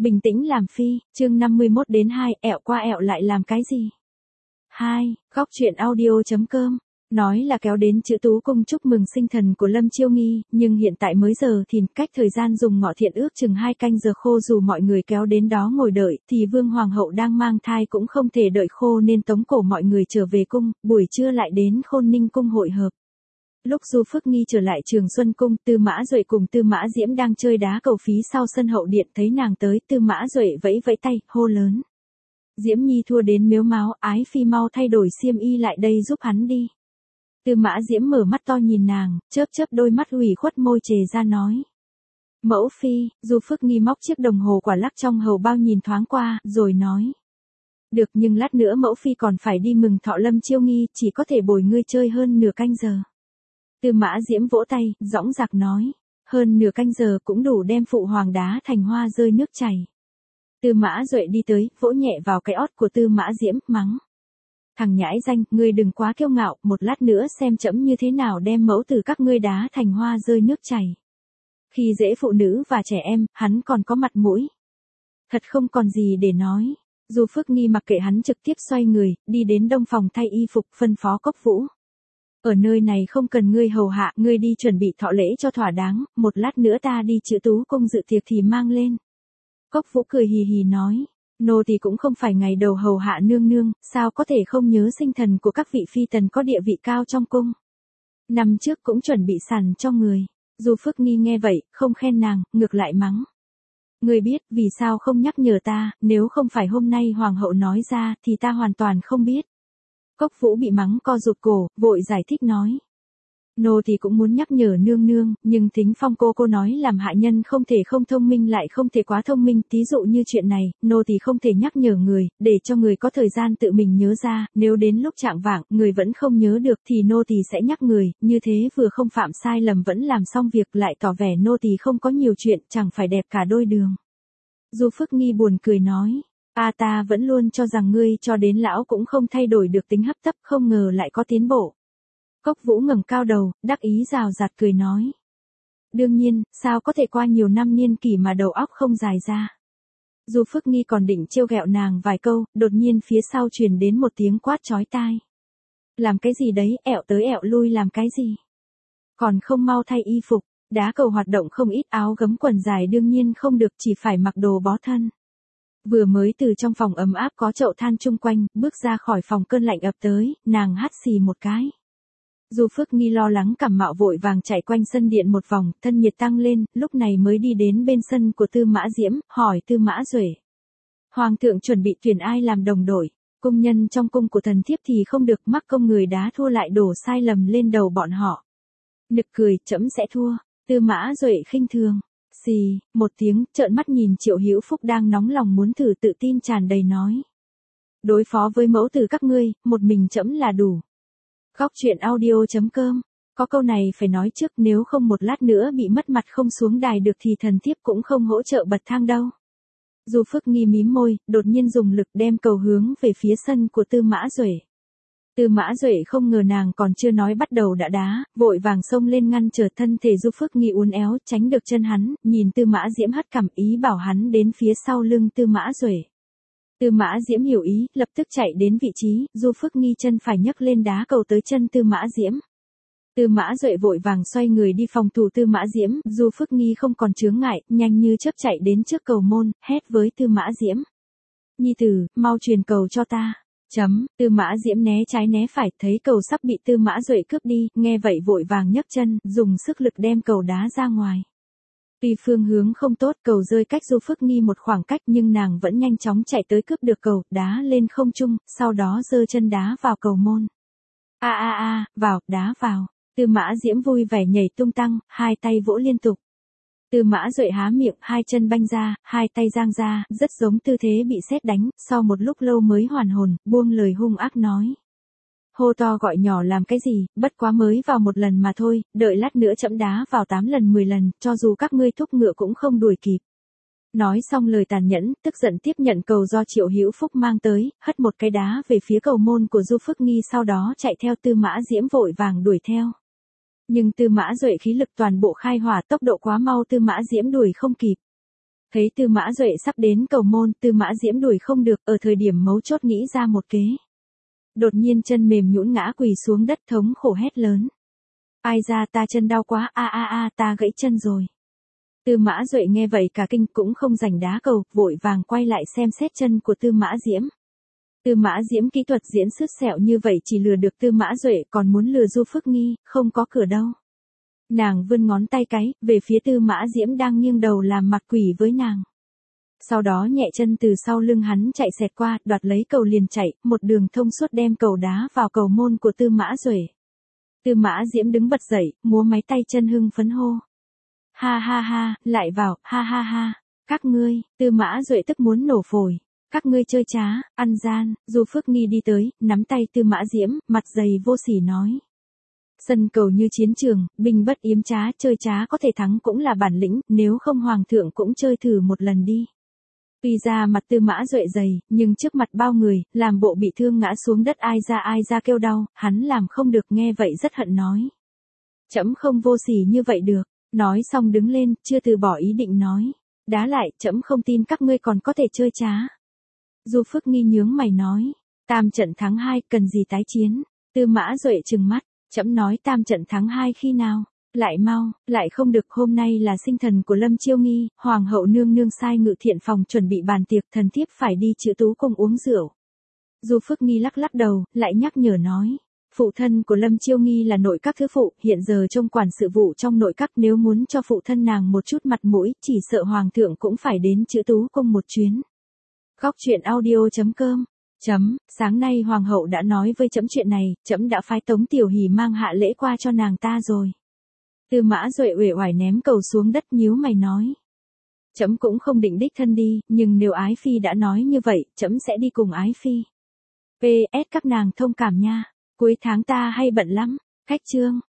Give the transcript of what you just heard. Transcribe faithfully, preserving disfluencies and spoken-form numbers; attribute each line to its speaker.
Speaker 1: Bình tĩnh làm phi, chương năm mươi mốt đến hai, ẹo qua ẹo lại làm cái gì? hai, góc truyện audio.com, nói là kéo đến chữ Tú Cung chúc mừng sinh thần của Lâm Chiêu Nghi, nhưng hiện tại mới giờ thìn, cách thời gian dùng ngọ thiện ước chừng hai canh giờ khô, dù mọi người kéo đến đó ngồi đợi, thì Vương Hoàng hậu đang mang thai cũng không thể đợi khô nên tống cổ mọi người trở về cung, buổi trưa lại đến Khôn Ninh cung hội hợp. Lúc Du Phước Nghi trở lại Trường Xuân Cung, Tư Mã Duệ cùng Tư Mã Diễm đang chơi đá cầu phí sau sân hậu điện, thấy nàng tới, Tư Mã Duệ vẫy vẫy tay, hô lớn. Diễm Nhi thua đến mếu máo, ái phi mau thay đổi xiêm y lại đây giúp hắn đi. Tư Mã Diễm mở mắt to nhìn nàng, chớp chớp đôi mắt ủy khuất môi chề ra nói. Mẫu phi, Du Phước Nghi móc chiếc đồng hồ quả lắc trong hầu bao nhìn thoáng qua, rồi nói. Được, nhưng lát nữa mẫu phi còn phải đi mừng thọ Lâm Chiêu Nghi, chỉ có thể bồi ngươi chơi hơn nửa canh giờ. Tư Mã Diễm vỗ tay, dõng dạc nói, hơn nửa canh giờ cũng đủ đem phụ hoàng đá thành hoa rơi nước chảy. Tư Mã Duệ đi tới, vỗ nhẹ vào cái ót của Tư Mã Diễm, mắng. Thằng nhãi danh, ngươi đừng quá kiêu ngạo, một lát nữa xem trẫm như thế nào đem mẫu tử các ngươi đá thành hoa rơi nước chảy. Khi dễ phụ nữ và trẻ em, hắn còn có mặt mũi. Thật không còn gì để nói. Du Phước Nghi mặc kệ hắn trực tiếp xoay người, đi đến đông phòng thay y phục, phân phó Cốc Vũ. Ở nơi này không cần ngươi hầu hạ, ngươi đi chuẩn bị thọ lễ cho thỏa đáng, một lát nữa ta đi chữ Tú Cung dự tiệc thì mang lên. Cốc Vũ cười hì hì nói, nô thì cũng không phải ngày đầu hầu hạ nương nương, sao có thể không nhớ sinh thần của các vị phi tần có địa vị cao trong cung. Năm trước cũng chuẩn bị sẵn cho người. Du Phước Nghi nghe vậy, không khen nàng, ngược lại mắng. Ngươi biết vì sao không nhắc nhở ta, nếu không phải hôm nay hoàng hậu nói ra thì ta hoàn toàn không biết. Cốc Vũ bị mắng co rụt cổ, vội giải thích nói. Nô thì cũng muốn nhắc nhở nương nương, nhưng Thính Phong cô cô nói làm hạ nhân không thể không thông minh lại không thể quá thông minh, thí dụ như chuyện này, nô thì không thể nhắc nhở người, để cho người có thời gian tự mình nhớ ra, nếu đến lúc trạng vạng, người vẫn không nhớ được thì nô thì sẽ nhắc người, như thế vừa không phạm sai lầm vẫn làm xong việc lại tỏ vẻ nô thì không có nhiều chuyện, chẳng phải đẹp cả đôi đường. Du Phước Nghi buồn cười nói. A ta vẫn luôn cho rằng ngươi cho đến lão cũng không thay đổi được tính hấp tấp, không ngờ lại có tiến bộ. Cốc Vũ ngẩng cao đầu, đắc ý rào rạt cười nói. Đương nhiên, sao có thể qua nhiều năm niên kỷ mà đầu óc không dài ra. Du Phước Nghi còn định trêu ghẹo nàng vài câu, đột nhiên phía sau truyền đến một tiếng quát chói tai. Làm cái gì đấy, ẹo tới ẹo lui làm cái gì? Còn không mau thay y phục, đá cầu hoạt động không ít, áo gấm quần dài đương nhiên không được, chỉ phải mặc đồ bó thân. Vừa mới từ trong phòng ấm áp có chậu than chung quanh, bước ra khỏi phòng cơn lạnh ập tới, nàng hắt xì một cái. Du Phước Nghi lo lắng cảm mạo vội vàng chạy quanh sân điện một vòng, thân nhiệt tăng lên, lúc này mới đi đến bên sân của Tư Mã Diễm, hỏi Tư Mã Duệ. Hoàng thượng chuẩn bị tuyển ai làm đồng đội, công nhân trong cung của thần thiếp thì không được, mắc công người đá thua lại đổ sai lầm lên đầu bọn họ. Nực cười, trẫm sẽ thua. Tư Mã Duệ khinh thường. Xì, một tiếng, trợn mắt nhìn Triệu Hữu Phúc đang nóng lòng muốn thử, tự tin tràn đầy nói. Đối phó với mẫu tử các ngươi, một mình trẫm là đủ. Góc truyện audio.com, có câu này phải nói trước, nếu không một lát nữa bị mất mặt không xuống đài được thì thần thiếp cũng không hỗ trợ bật thang đâu. Du Phước Nghi mím môi, đột nhiên dùng lực đem cầu hướng về phía sân của Tư Mã Duệ. Tư Mã Duệ không ngờ nàng còn chưa nói bắt đầu đã đá, vội vàng xông lên ngăn trở, thân thể Du Phước Nghi uốn éo, tránh được chân hắn, nhìn Tư Mã Diễm hất cằm ý bảo hắn đến phía sau lưng Tư Mã Duệ. Tư Mã Diễm hiểu ý, lập tức chạy đến vị trí, Du Phước Nghi chân phải nhấc lên đá cầu tới chân Tư Mã Diễm. Tư Mã Duệ vội vàng xoay người đi phòng thủ Tư Mã Diễm, Du Phước Nghi không còn chướng ngại, nhanh như chớp chạy đến trước cầu môn, hét với Tư Mã Diễm. Nhi tử, mau truyền cầu cho ta. Chấm, Tư Mã Diễm né trái né phải, thấy cầu sắp bị Tư Mã Duệ cướp đi, nghe vậy vội vàng nhấc chân, dùng sức lực đem cầu đá ra ngoài. Tuy phương hướng không tốt, cầu rơi cách Du Phước Nghi một khoảng cách nhưng nàng vẫn nhanh chóng chạy tới cướp được cầu, đá lên không trung, sau đó giơ chân đá vào cầu môn. A a a, vào, đá vào. Tư Mã Diễm vui vẻ nhảy tung tăng, hai tay vỗ liên tục. Tư Mã Duệ há miệng, hai chân banh ra, hai tay giang ra, rất giống tư thế bị sét đánh, sau một lúc lâu mới hoàn hồn, buông lời hung ác nói. Hô to gọi nhỏ làm cái gì, bất quá mới vào một lần mà thôi, đợi lát nữa trẫm đá vào tám lần mười lần, cho dù các ngươi thúc ngựa cũng không đuổi kịp. Nói xong lời tàn nhẫn, tức giận tiếp nhận cầu do Triệu Hữu Phúc mang tới, hất một cái đá về phía cầu môn của Du Phước Nghi, sau đó chạy theo Tư Mã Diễm vội vàng đuổi theo. Nhưng Tư Mã Duệ khí lực toàn bộ khai hỏa, tốc độ quá mau, Tư Mã Diễm đuổi không kịp. Thấy Tư Mã Duệ sắp đến cầu môn, Tư Mã Diễm đuổi không được, ở thời điểm mấu chốt nghĩ ra một kế. Đột nhiên chân mềm nhũn ngã quỳ xuống đất, thống khổ hét lớn. Ai ra, ta chân đau quá, a a a, ta gãy chân rồi. Tư Mã Duệ nghe vậy cả kinh, cũng không rảnh đá cầu, vội vàng quay lại xem xét chân của Tư Mã Diễm. Tư Mã Diễm kỹ thuật diễn sứt sẹo như vậy chỉ lừa được Tư Mã Duệ, còn muốn lừa Du Phước Nghi, không có cửa đâu. Nàng vươn ngón tay cái, về phía Tư Mã Diễm đang nghiêng đầu làm mặt quỷ với nàng. Sau đó nhẹ chân từ sau lưng hắn chạy xẹt qua, đoạt lấy cầu liền chạy, một đường thông suốt đem cầu đá vào cầu môn của Tư Mã Duệ. Tư Mã Diễm đứng bật dậy, múa máy tay chân hưng phấn hô. Ha ha ha, lại vào, ha ha ha, các ngươi, Tư Mã Duệ tức muốn nổ phổi. Các ngươi chơi trá, ăn gian, Du Phước Nghi đi tới, nắm tay Tư Mã Diễm, mặt dày vô sỉ nói. Sân cầu như chiến trường, binh bất yếm trá, chơi trá có thể thắng cũng là bản lĩnh, nếu không hoàng thượng cũng chơi thử một lần đi. Tuy ra mặt Tư Mã Duệ dày, nhưng trước mặt bao người, làm bộ bị thương ngã xuống đất ai ra ai ra kêu đau, hắn làm không được, nghe vậy rất hận nói. Trẫm không vô sỉ như vậy được, nói xong đứng lên, chưa từ bỏ ý định nói. Đá lại, trẫm không tin các ngươi còn có thể chơi trá. Du Phước Nghi nhướng mày nói, tam trận thắng hai, cần gì tái chiến? Tư Mã Duệ trừng mắt, trẫm nói tam trận thắng hai khi nào? Lại mau, lại không được, hôm nay là sinh thần của Lâm Chiêu Nghi, hoàng hậu nương nương sai ngự thiện phòng chuẩn bị bàn tiệc, thần thiếp phải đi Chữ Tú Cung uống rượu. Du Phước Nghi lắc lắc đầu, lại nhắc nhở nói, phụ thân của Lâm Chiêu Nghi là nội các thứ phụ, hiện giờ trông quản sự vụ trong nội các, nếu muốn cho phụ thân nàng một chút mặt mũi, chỉ sợ hoàng thượng cũng phải đến Chữ Tú Cung một chuyến. Góc truyện audio chấm com Chấm, sáng nay hoàng hậu đã nói với trẫm chuyện này, trẫm đã phái Tống Tiểu Hỷ mang hạ lễ qua cho nàng ta rồi. Tư Mã Duệ uể oải ném cầu xuống đất, nhíu mày nói. Trẫm cũng không định đích thân đi, nhưng nếu Ái Phi đã nói như vậy, trẫm sẽ đi cùng Ái Phi. pê ét các nàng thông cảm nha, cuối tháng ta hay bận lắm, cách chương.